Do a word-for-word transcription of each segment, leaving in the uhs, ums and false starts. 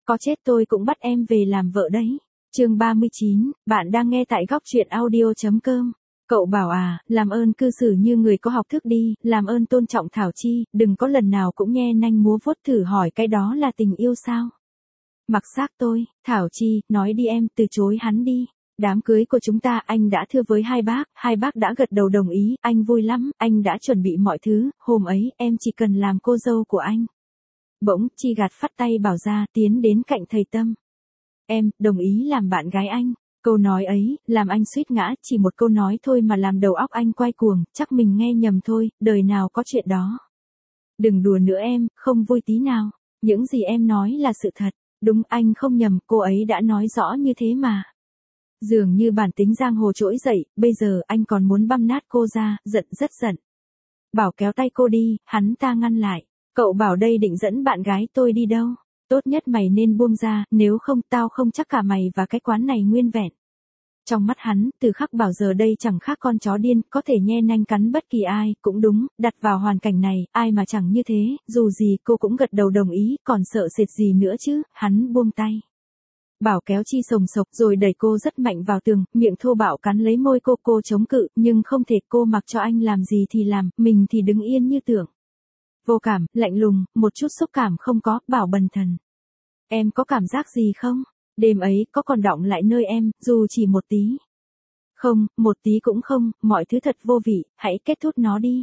có chết tôi cũng bắt em về làm vợ đấy. Chương ba mươi chín, bạn đang nghe tại góc truyện audio chấm com. Cậu bảo à, làm ơn cư xử như người có học thức đi, làm ơn tôn trọng Thảo Chi, đừng có lần nào cũng nhe nanh múa vuốt thử hỏi cái đó là tình yêu sao. Mặc xác tôi, Thảo Chi, nói đi em, từ chối hắn đi. Đám cưới của chúng ta anh đã thưa với hai bác, hai bác đã gật đầu đồng ý, anh vui lắm, anh đã chuẩn bị mọi thứ, hôm ấy em chỉ cần làm cô dâu của anh. Bỗng Chi gạt phắt tay bảo ra, tiến đến cạnh thầy Tâm. Em, đồng ý làm bạn gái anh. Câu nói ấy, làm anh suýt ngã, chỉ một câu nói thôi mà làm đầu óc anh quay cuồng, chắc mình nghe nhầm thôi, đời nào có chuyện đó. Đừng đùa nữa em, không vui tí nào, những gì em nói là sự thật, đúng anh không nhầm, cô ấy đã nói rõ như thế mà. Dường như bản tính giang hồ trỗi dậy, bây giờ anh còn muốn băm nát cô ra, giận rất giận. Bảo kéo tay cô đi, hắn ta ngăn lại, cậu bảo đây định dẫn bạn gái tôi đi đâu? Tốt nhất mày nên buông ra, nếu không tao không chắc cả mày và cái quán này nguyên vẹn. Trong mắt hắn, Từ Khắc Bảo giờ đây chẳng khác con chó điên, có thể nhe nanh cắn bất kỳ ai, cũng đúng, đặt vào hoàn cảnh này, ai mà chẳng như thế, dù gì cô cũng gật đầu đồng ý, còn sợ sệt gì nữa chứ, hắn buông tay. Bảo kéo Chi sồng sộc rồi đẩy cô rất mạnh vào tường, miệng thô bạo cắn lấy môi cô, cô chống cự, nhưng không thể, cô mặc cho anh làm gì thì làm, mình thì đứng yên như tượng. Vô cảm, lạnh lùng, một chút xúc cảm không có, Bảo bần thần. Em có cảm giác gì không? Đêm ấy có còn đọng lại nơi em, dù chỉ một tí. Không, một tí cũng không, mọi thứ thật vô vị, hãy kết thúc nó đi.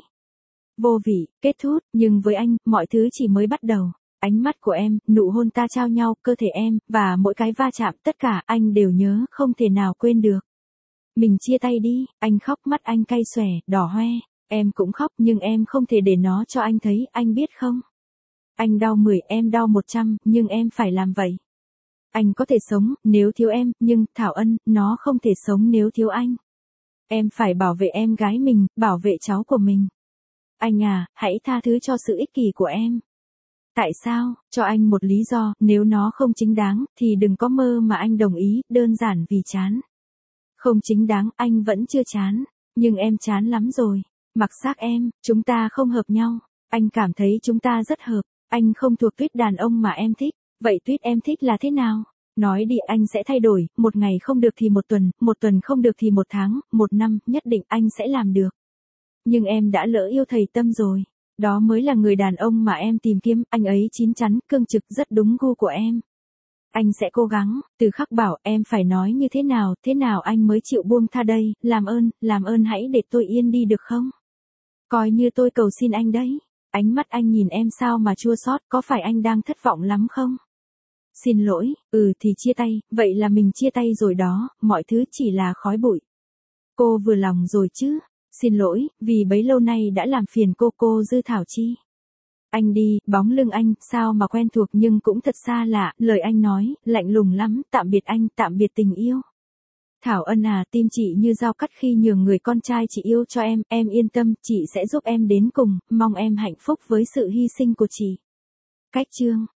Vô vị, kết thúc, nhưng với anh, mọi thứ chỉ mới bắt đầu. Ánh mắt của em, nụ hôn ta trao nhau, cơ thể em, và mỗi cái va chạm, tất cả anh đều nhớ, không thể nào quên được. Mình chia tay đi, anh khóc, mắt anh cay xòe, đỏ hoe. Em cũng khóc, nhưng em không thể để nó cho anh thấy, anh biết không? Anh đau mười, em đau một trăm, nhưng em phải làm vậy. Anh có thể sống, nếu thiếu em, nhưng, Thảo Ân, nó không thể sống nếu thiếu anh. Em phải bảo vệ em gái mình, bảo vệ cháu của mình. Anh à, hãy tha thứ cho sự ích kỷ của em. Tại sao? Cho anh một lý do, nếu nó không chính đáng, thì đừng có mơ mà anh đồng ý, đơn giản vì chán. Không chính đáng, anh vẫn chưa chán, nhưng em chán lắm rồi. Mặc xác em, chúng ta không hợp nhau. Anh cảm thấy chúng ta rất hợp. Anh không thuộc tuýp đàn ông mà em thích. Vậy tuýp em thích là thế nào? Nói đi, anh sẽ thay đổi, một ngày không được thì một tuần, một tuần không được thì một tháng, một năm, nhất định anh sẽ làm được. Nhưng em đã lỡ yêu thầy Tâm rồi. Đó mới là người đàn ông mà em tìm kiếm, anh ấy chín chắn, cương trực, rất đúng gu của em. Anh sẽ cố gắng. Từ Khắc bảo, em phải nói như thế nào, thế nào anh mới chịu buông tha đây, làm ơn, làm ơn hãy để tôi yên đi được không? Coi như tôi cầu xin anh đấy. Ánh mắt anh nhìn em sao mà chua xót, có phải anh đang thất vọng lắm không? Xin lỗi, ừ thì chia tay, vậy là mình chia tay rồi đó, mọi thứ chỉ là khói bụi. Cô vừa lòng rồi chứ? Xin lỗi, vì bấy lâu nay đã làm phiền cô cô Dư Thảo Chi. Anh đi, bóng lưng anh, sao mà quen thuộc nhưng cũng thật xa lạ, lời anh nói, lạnh lùng lắm, tạm biệt anh, tạm biệt tình yêu. Thảo Ân à, tim chị như dao cắt khi nhường người con trai chị yêu cho em, em yên tâm, chị sẽ giúp em đến cùng, mong em hạnh phúc với sự hy sinh của chị. Cách chương